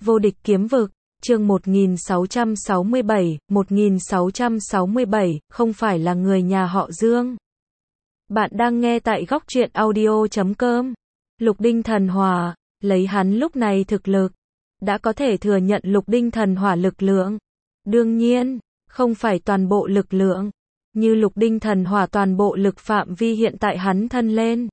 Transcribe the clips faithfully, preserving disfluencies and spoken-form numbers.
Vô địch kiếm vực, chương một nghìn sáu trăm sáu mươi bảy, một nghìn sáu trăm sáu mươi bảy, không phải là người nhà họ Dương. Bạn đang nghe tại góc truyện audio chấm com. Lục Đinh Thần Hỏa, lấy hắn lúc này thực lực, đã có thể thừa nhận Lục Đinh Thần Hỏa lực lượng. Đương nhiên, không phải toàn bộ lực lượng, như Lục Đinh Thần Hỏa toàn bộ lực phạm vi hiện tại hắn thân lên.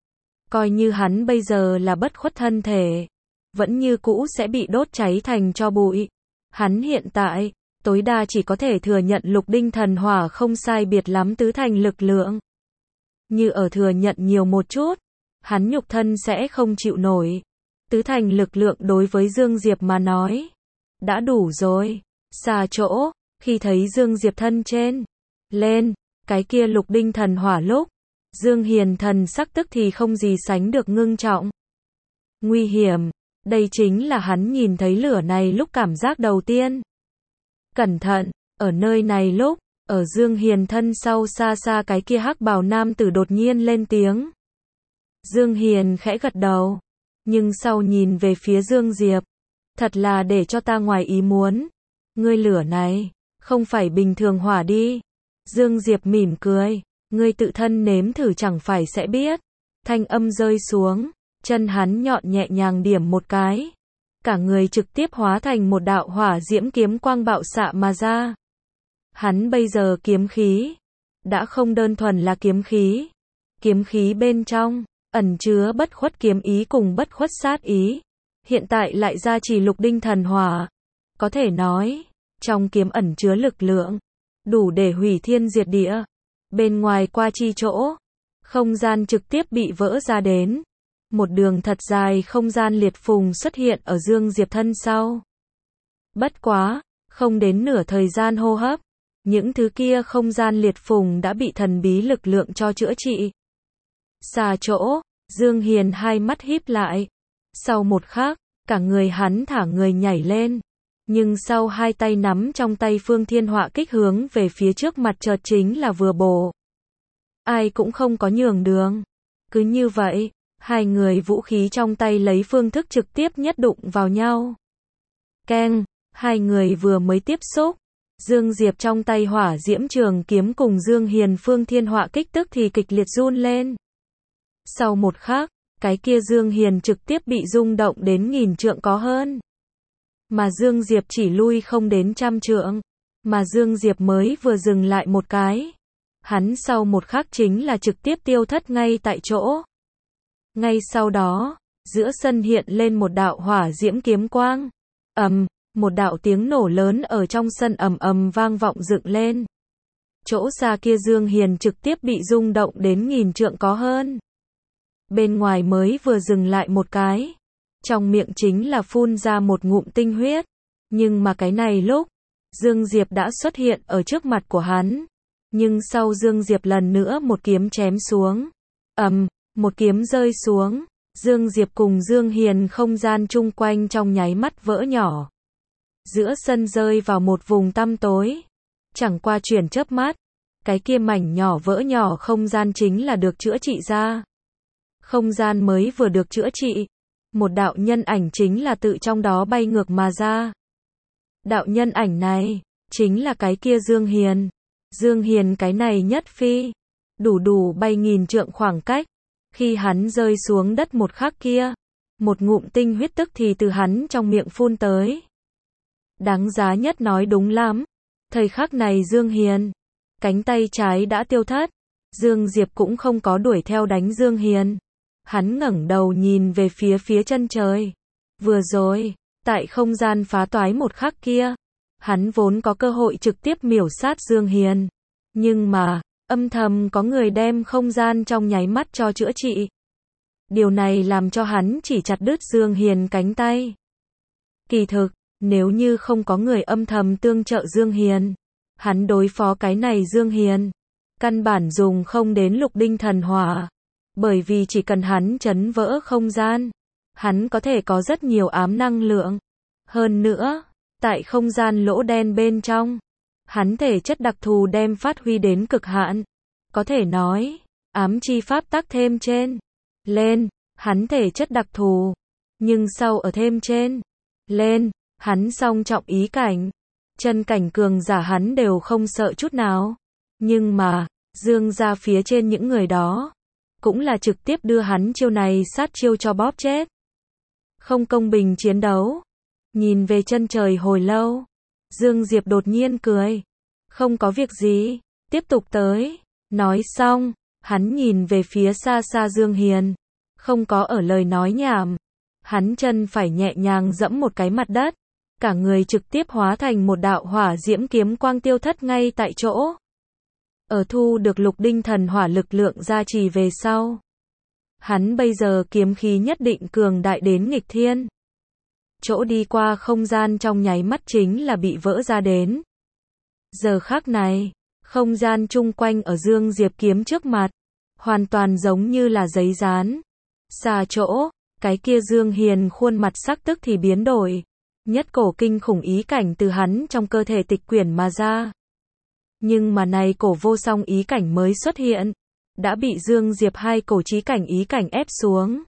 Coi như hắn bây giờ là bất khuất thân thể, vẫn như cũ sẽ bị đốt cháy thành tro bụi. Hắn hiện tại, tối đa chỉ có thể thừa nhận Lục Đinh Thần Hỏa không sai biệt lắm tứ thành lực lượng. Như ở thừa nhận nhiều một chút, hắn nhục thân sẽ không chịu nổi. Tứ thành lực lượng đối với Dương Diệp mà nói, đã đủ rồi. Xa chỗ, khi thấy Dương Diệp thân trên, lên, cái kia Lục Đinh Thần Hỏa lúc, Dương Hiền thần sắc tức thì không gì sánh được ngưng trọng. Nguy hiểm, đây chính là hắn nhìn thấy lửa này lúc cảm giác đầu tiên. Cẩn thận, ở nơi này lúc, ở Dương Hiền thân sau xa xa cái kia hắc bào nam tử đột nhiên lên tiếng. Dương Hiền khẽ gật đầu, nhưng sau nhìn về phía Dương Diệp, thật là để cho ta ngoài ý muốn. Ngươi lửa này, không phải bình thường hỏa đi. Dương Diệp mỉm cười, ngươi tự thân nếm thử chẳng phải sẽ biết. Thanh âm rơi xuống, chân hắn nhọn nhẹ nhàng điểm một cái, cả người trực tiếp hóa thành một đạo hỏa diễm kiếm quang bạo xạ mà ra. Hắn bây giờ kiếm khí, đã không đơn thuần là kiếm khí. Kiếm khí bên trong, ẩn chứa bất khuất kiếm ý cùng bất khuất sát ý. Hiện tại lại ra chỉ Lục Đinh Thần Hỏa. Có thể nói, trong kiếm ẩn chứa lực lượng, đủ để hủy thiên diệt địa. Bên ngoài qua chi chỗ, không gian trực tiếp bị vỡ ra đến. Một đường thật dài không gian liệt phùng xuất hiện ở Dương Diệp thân sau. Bất quá, không đến nửa thời gian hô hấp, những thứ kia không gian liệt phùng đã bị thần bí lực lượng cho chữa trị. Xa chỗ, Dương Hiền hai mắt híp lại. Sau một khắc, cả người hắn thả người nhảy lên. Nhưng sau hai tay nắm trong tay Phương Thiên Họa kích hướng về phía trước mặt chợt chính là vừa bổ. Ai cũng không có nhường đường. Cứ như vậy, hai người vũ khí trong tay lấy phương thức trực tiếp nhất đụng vào nhau. Keng, hai người vừa mới tiếp xúc. Dương Diệp trong tay hỏa diễm trường kiếm cùng Dương Hiền Phương Thiên Họa kích tức thì kịch liệt run lên. Sau một khắc, cái kia Dương Hiền trực tiếp bị rung động đến nghìn trượng có hơn. Mà Dương Diệp chỉ lui không đến trăm trượng. Mà Dương Diệp mới vừa dừng lại một cái. Hắn sau một khắc chính là trực tiếp tiêu thất ngay tại chỗ. Ngay sau đó, giữa sân hiện lên một đạo hỏa diễm kiếm quang. Ầm, một đạo tiếng nổ lớn ở trong sân ầm ầm vang vọng dựng lên. Chỗ xa kia Dương Hiền trực tiếp bị rung động đến nghìn trượng có hơn. Bên ngoài mới vừa dừng lại một cái, trong miệng chính là phun ra một ngụm tinh huyết. Nhưng mà cái này lúc, Dương Diệp đã xuất hiện ở trước mặt của hắn. Nhưng sau Dương Diệp lần nữa một kiếm chém xuống. Ầm, một kiếm rơi xuống. Dương Diệp cùng Dương Hiền không gian chung quanh trong nháy mắt vỡ nhỏ. Giữa sân rơi vào một vùng tăm tối. Chẳng qua chuyển chớp mắt, cái kia mảnh nhỏ vỡ nhỏ không gian chính là được chữa trị ra. Không gian mới vừa được chữa trị, một đạo nhân ảnh chính là tự trong đó bay ngược mà ra. Đạo nhân ảnh này, chính là cái kia Dương Hiền. Dương Hiền cái này nhất phi, đủ đủ bay nghìn trượng khoảng cách. Khi hắn rơi xuống đất một khắc kia, một ngụm tinh huyết tức thì từ hắn trong miệng phun tới. Đáng giá nhất nói đúng lắm. Thời khắc này Dương Hiền, cánh tay trái đã tiêu thất. Dương Diệp cũng không có đuổi theo đánh Dương Hiền. Hắn ngẩng đầu nhìn về phía phía chân trời. Vừa rồi, tại không gian phá toái một khắc kia, hắn vốn có cơ hội trực tiếp miểu sát Dương Hiền. Nhưng mà, âm thầm có người đem không gian trong nháy mắt cho chữa trị. Điều này làm cho hắn chỉ chặt đứt Dương Hiền cánh tay. Kỳ thực, nếu như không có người âm thầm tương trợ Dương Hiền, hắn đối phó cái này Dương Hiền, căn bản dùng không đến Lục Đinh Thần Hỏa. Bởi vì chỉ cần hắn chấn vỡ không gian, hắn có thể có rất nhiều ám năng lượng. Hơn nữa, tại không gian lỗ đen bên trong, hắn thể chất đặc thù đem phát huy đến cực hạn. Có thể nói, ám chi pháp tắc thêm trên lên, hắn thể chất đặc thù. Nhưng sau ở thêm trên, lên, hắn song trọng ý cảnh. Chân cảnh cường giả hắn đều không sợ chút nào. Nhưng mà, Dương gia phía trên những người đó, cũng là trực tiếp đưa hắn chiêu này sát chiêu cho bóp chết. Không công bình chiến đấu. Nhìn về chân trời hồi lâu, Dương Diệp đột nhiên cười. Không có việc gì, tiếp tục tới. Nói xong, hắn nhìn về phía xa xa Dương Hiền. Không có ở lời nói nhảm. Hắn chân phải nhẹ nhàng dẫm một cái mặt đất. Cả người trực tiếp hóa thành một đạo hỏa diễm kiếm quang tiêu thất ngay tại chỗ. Ở thu được lục đinh thần hỏa lực lượng gia trì về sau. Hắn bây giờ kiếm khí nhất định cường đại đến nghịch thiên. Chỗ đi qua không gian trong nháy mắt chính là bị vỡ ra đến. Giờ khắc này, không gian chung quanh ở Dương Diệp kiếm trước mặt, hoàn toàn giống như là giấy dán. Xa chỗ, cái kia Dương Hiền khuôn mặt sắc tức thì biến đổi. Nhất cổ kinh khủng ý cảnh từ hắn trong cơ thể tịch quyển mà ra. Nhưng mà này cổ vô song ý cảnh mới xuất hiện, đã bị Dương Diệp hai cổ chí cảnh ý cảnh ép xuống.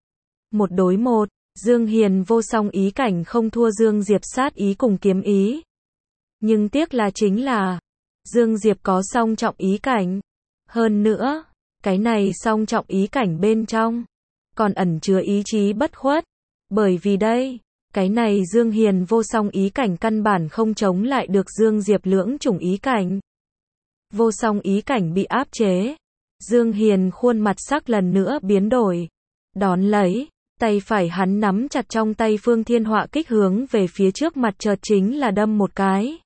Một đối một, Dương Hiền vô song ý cảnh không thua Dương Diệp sát ý cùng kiếm ý. Nhưng tiếc là chính là, Dương Diệp có song trọng ý cảnh. Hơn nữa, cái này song trọng ý cảnh bên trong, còn ẩn chứa ý chí bất khuất. Bởi vì đây, cái này Dương Hiền vô song ý cảnh căn bản không chống lại được Dương Diệp lưỡng chủng ý cảnh. Vô song ý cảnh bị áp chế. Dương Hiền khuôn mặt sắc lần nữa biến đổi. Đón lấy, tay phải hắn nắm chặt trong tay Phương Thiên Họa kích hướng về phía trước mặt chợt chính là đâm một cái.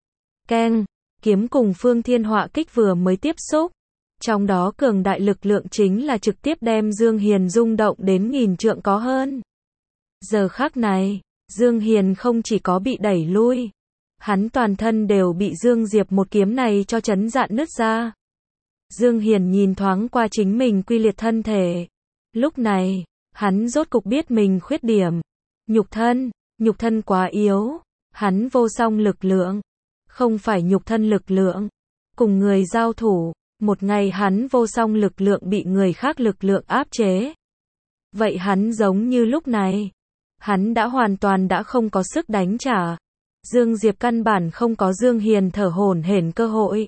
Keng, kiếm cùng Phương Thiên Họa kích vừa mới tiếp xúc. Trong đó cường đại lực lượng chính là trực tiếp đem Dương Hiền rung động đến nghìn trượng có hơn. Giờ khắc này, Dương Hiền không chỉ có bị đẩy lui, hắn toàn thân đều bị Dương Diệp một kiếm này cho chấn dạn nứt ra. Dương Hiền nhìn thoáng qua chính mình quy liệt thân thể. Lúc này, hắn rốt cục biết mình khuyết điểm. Nhục thân, nhục thân quá yếu. Hắn vô song lực lượng. Không phải nhục thân lực lượng. Cùng người giao thủ, một ngày hắn vô song lực lượng bị người khác lực lượng áp chế. Vậy hắn giống như lúc này. Hắn đã hoàn toàn đã không có sức đánh trả. Dương Diệp căn bản không có Dương Hiền thở hổn hển cơ hội.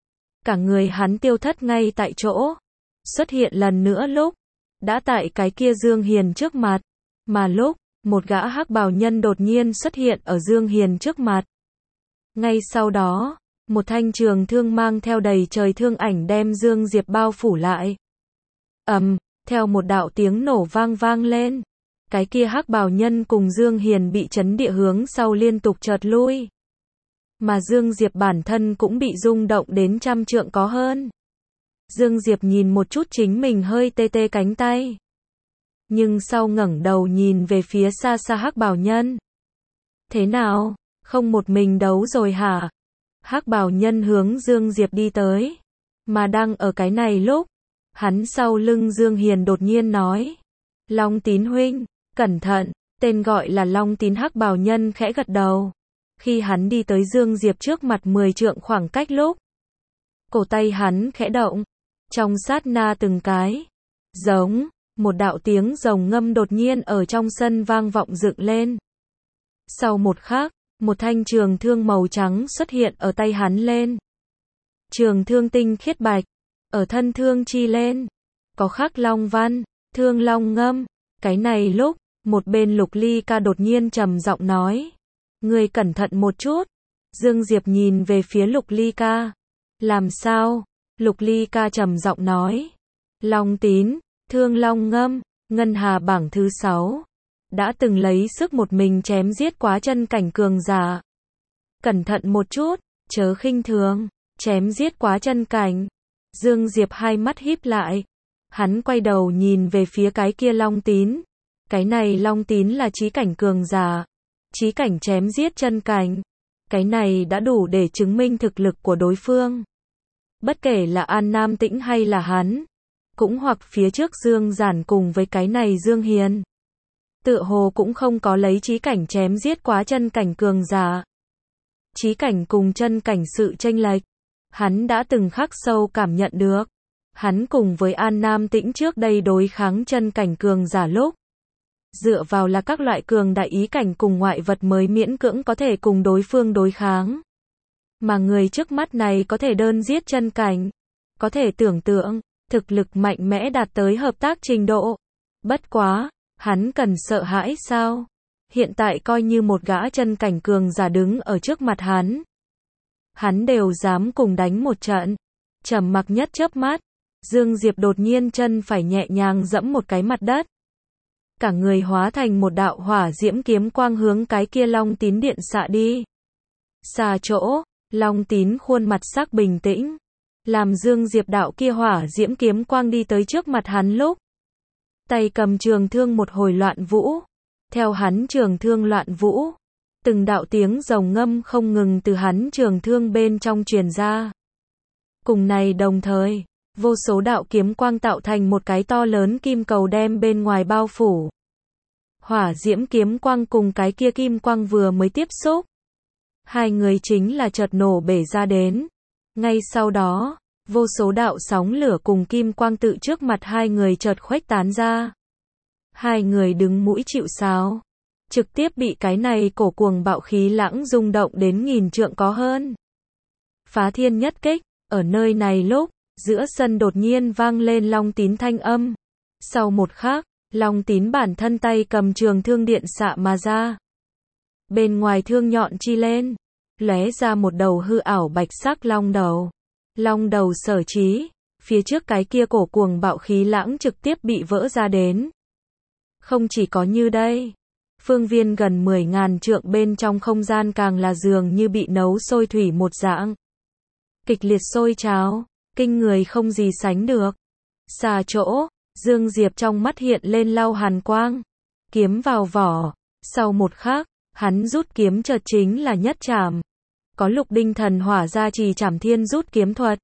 Cả người hắn tiêu thất ngay tại chỗ. Xuất hiện lần nữa lúc, đã tại cái kia Dương Hiền trước mặt. Mà lúc, một gã hắc bào nhân đột nhiên xuất hiện ở Dương Hiền trước mặt. Ngay sau đó, một thanh trường thương mang theo đầy trời thương ảnh đem Dương Diệp bao phủ lại. Ầm, theo một đạo tiếng nổ vang vang lên. Cái kia hắc bào nhân cùng Dương Hiền bị chấn địa hướng sau liên tục chợt lui. Mà Dương Diệp bản thân cũng bị rung động đến trăm trượng có hơn. Dương Diệp nhìn một chút chính mình hơi tê tê cánh tay. Nhưng sau ngẩng đầu nhìn về phía xa xa hắc bào nhân. Thế nào, không một mình đấu rồi hả? Hắc bào nhân hướng Dương Diệp đi tới. Mà đang ở cái này lúc, hắn sau lưng Dương Hiền đột nhiên nói. Long Tín huynh, cẩn thận, tên gọi là Long Tín hắc bào nhân khẽ gật đầu. Khi hắn đi tới Dương Diệp trước mặt mười trượng khoảng cách lúc, cổ tay hắn khẽ động, trong sát na từng cái, giống, một đạo tiếng rồng ngâm đột nhiên ở trong sân vang vọng dựng lên. Sau một khắc, một thanh trường thương màu trắng xuất hiện ở tay hắn lên. Trường thương tinh khiết bạch, ở thân thương chi lên, có khắc long văn, thương long ngâm. Cái này lúc, một bên Lục Ly Ca đột nhiên trầm giọng nói. Ngươi cẩn thận một chút. Dương Diệp nhìn về phía Lục Ly Ca. Làm sao? Lục Ly Ca trầm giọng nói. Long Tín, thương long ngâm, ngân hà bảng thứ sáu. Đã từng lấy sức một mình chém giết quá chân cảnh cường giả. Cẩn thận một chút, chớ khinh thường, chém giết quá chân cảnh. Dương Diệp hai mắt híp lại. Hắn quay đầu nhìn về phía cái kia Long Tín. Cái này Long Tín là chí cảnh cường giả. Chí cảnh chém giết chân cảnh. Cái này đã đủ để chứng minh thực lực của đối phương. Bất kể là An Nam Tĩnh hay là hắn. Cũng hoặc phía trước Dương Giản cùng với cái này Dương Hiền. Tựa hồ cũng không có lấy chí cảnh chém giết quá chân cảnh cường giả. Chí cảnh cùng chân cảnh sự chênh lệch. Hắn đã từng khắc sâu cảm nhận được. Hắn cùng với An Nam Tĩnh trước đây đối kháng chân cảnh cường giả lúc. dựa vào là các loại cường đại ý cảnh cùng ngoại vật mới miễn cưỡng có thể cùng đối phương đối kháng. Mà người trước mắt này có thể đơn giết chân cảnh. Có thể tưởng tượng, thực lực mạnh mẽ đạt tới hợp tác trình độ. Bất quá, hắn cần sợ hãi sao? Hiện tại coi như một gã chân cảnh cường giả đứng ở trước mặt hắn. Hắn đều dám cùng đánh một trận. Trầm mặc nhất chớp mắt, Dương Diệp đột nhiên chân phải nhẹ nhàng giẫm một cái mặt đất. Cả người hóa thành một đạo hỏa diễm kiếm quang hướng cái kia Long Tín điện xạ đi. Xa chỗ, Long Tín khuôn mặt sắc bình tĩnh. Làm Dương Diệp đạo kia hỏa diễm kiếm quang đi tới trước mặt hắn lúc. Tay cầm trường thương một hồi loạn vũ. Theo hắn trường thương loạn vũ. Từng đạo tiếng rồng ngâm không ngừng từ hắn trường thương bên trong truyền ra. Cùng này đồng thời, vô số đạo kiếm quang tạo thành một cái to lớn kim cầu đem bên ngoài bao phủ. Hỏa diễm kiếm quang cùng cái kia kim quang vừa mới tiếp xúc. Hai người chính là chợt nổ bể ra đến. Ngay sau đó, vô số đạo sóng lửa cùng kim quang tự trước mặt hai người chợt khuếch tán ra. Hai người đứng mũi chịu sào. Trực tiếp bị cái này cổ cuồng bạo khí lãng rung động đến nghìn trượng có hơn. Phá thiên nhất kích, ở nơi này lúc, giữa sân đột nhiên vang lên Long Tín thanh âm. Sau một khắc, Long Tín bản thân tay cầm trường thương điện xạ mà ra. Bên ngoài thương nhọn chi lên, lóe ra một đầu hư ảo bạch sắc long đầu. Long đầu sở trí, phía trước cái kia cổ cuồng bạo khí lãng trực tiếp bị vỡ ra đến. Không chỉ có như đây, phương viên gần mười ngàn trượng bên trong không gian càng là dường như bị nấu sôi thủy một dạng. Kịch liệt sôi trào, kinh người không gì sánh được. Xa chỗ, Dương Diệp trong mắt hiện lên lau hàn quang. Kiếm vào vỏ, sau một khắc, hắn rút kiếm chợt chính là nhất trảm. Có Lục Đinh thần hỏa gia trì trảm thiên rút kiếm thuật.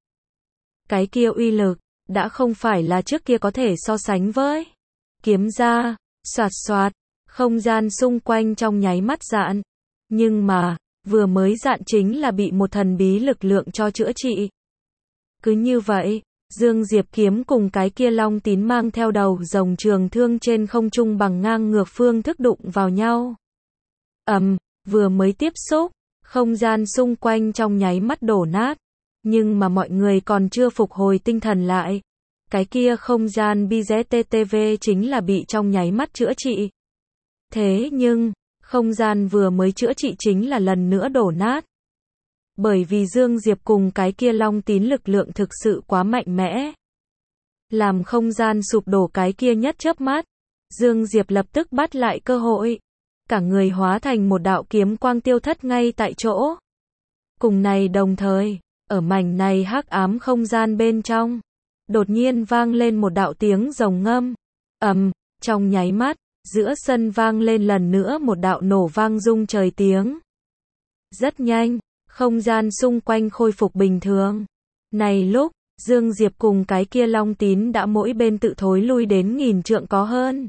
Cái kia uy lực, đã không phải là trước kia có thể so sánh với. Kiếm ra, xoạt xoạt, không gian xung quanh trong nháy mắt dạn. Nhưng mà, vừa mới dạn chính là bị một thần bí lực lượng cho chữa trị. Cứ như vậy, Dương Diệp kiếm cùng cái kia Long Tín mang theo đầu rồng trường thương trên không trung bằng ngang ngược phương thức đụng vào nhau. Ầm, vừa mới tiếp xúc, không gian xung quanh trong nháy mắt đổ nát. Nhưng mà mọi người còn chưa phục hồi tinh thần lại. Cái kia không gian bê zét tê tê vê chính là bị trong nháy mắt chữa trị. Thế nhưng, không gian vừa mới chữa trị chính là lần nữa đổ nát. Bởi vì Dương Diệp cùng cái kia Long Tín lực lượng thực sự quá mạnh mẽ. Làm không gian sụp đổ cái kia nhất chớp mắt, Dương Diệp lập tức bắt lại cơ hội. Cả người hóa thành một đạo kiếm quang tiêu thất ngay tại chỗ. Cùng này đồng thời, ở mảnh này hắc ám không gian bên trong, đột nhiên vang lên một đạo tiếng rồng ngâm. Ầm, trong nháy mắt, giữa sân vang lên lần nữa một đạo nổ vang rung trời tiếng. Rất nhanh, không gian xung quanh khôi phục bình thường. Này lúc, Dương Diệp cùng cái kia Long Tín đã mỗi bên tự thối lui đến nghìn trượng có hơn.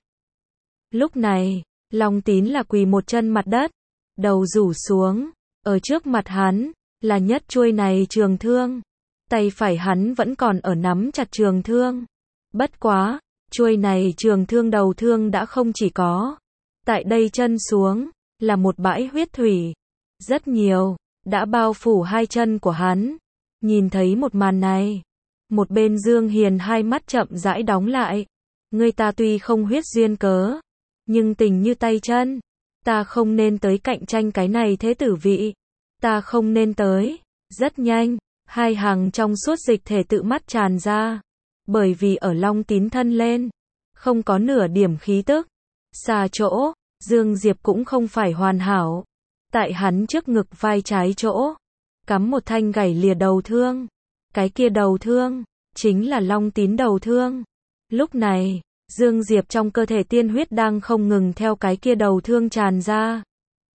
Lúc này, Long Tín là quỳ một chân mặt đất, đầu rủ xuống, ở trước mặt hắn, là nhất chuôi này trường thương. Tay phải hắn vẫn còn ở nắm chặt trường thương. Bất quá, chuôi này trường thương đầu thương đã không chỉ có. Tại đây chân xuống, là một bãi huyết thủy. Rất nhiều, đã bao phủ hai chân của hắn. Nhìn thấy một màn này, một bên Dương Hiền hai mắt chậm rãi đóng lại. Người ta tuy không huyết duyên cớ, nhưng tình như tay chân. Ta không nên tới cạnh tranh cái này thế tử vị. Ta không nên tới. Rất nhanh, hai hàng trong suốt dịch thể tự mắt tràn ra. Bởi vì ở Long Tín thân lên, không có nửa điểm khí tức. Xa chỗ, Dương Diệp cũng không phải hoàn hảo. Tại hắn trước ngực vai trái chỗ, cắm một thanh gảy lìa đầu thương. Cái kia đầu thương, chính là Long Tín đầu thương. Lúc này, Dương Diệp trong cơ thể tiên huyết đang không ngừng theo cái kia đầu thương tràn ra.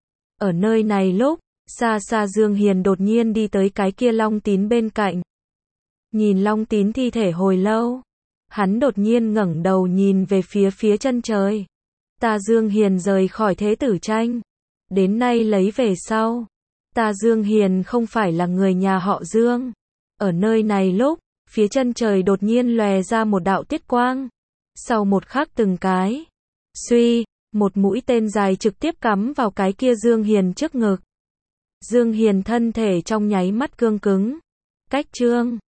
Ở nơi này lúc, xa xa Dương Hiền đột nhiên đi tới cái kia Long Tín bên cạnh. Nhìn Long Tín thi thể hồi lâu, hắn đột nhiên ngẩng đầu nhìn về phía phía chân trời. Ta Dương Hiền rời khỏi thế tử tranh, đến nay lấy về sau. Ta Dương Hiền không phải là người nhà họ Dương. Ở nơi này lúc, phía chân trời đột nhiên lòe ra một đạo tiết quang. Sau một khắc từng cái, suy, một mũi tên dài trực tiếp cắm vào cái kia Dương Hiền trước ngực. Dương Hiền thân thể trong nháy mắt cương cứng. Cách chương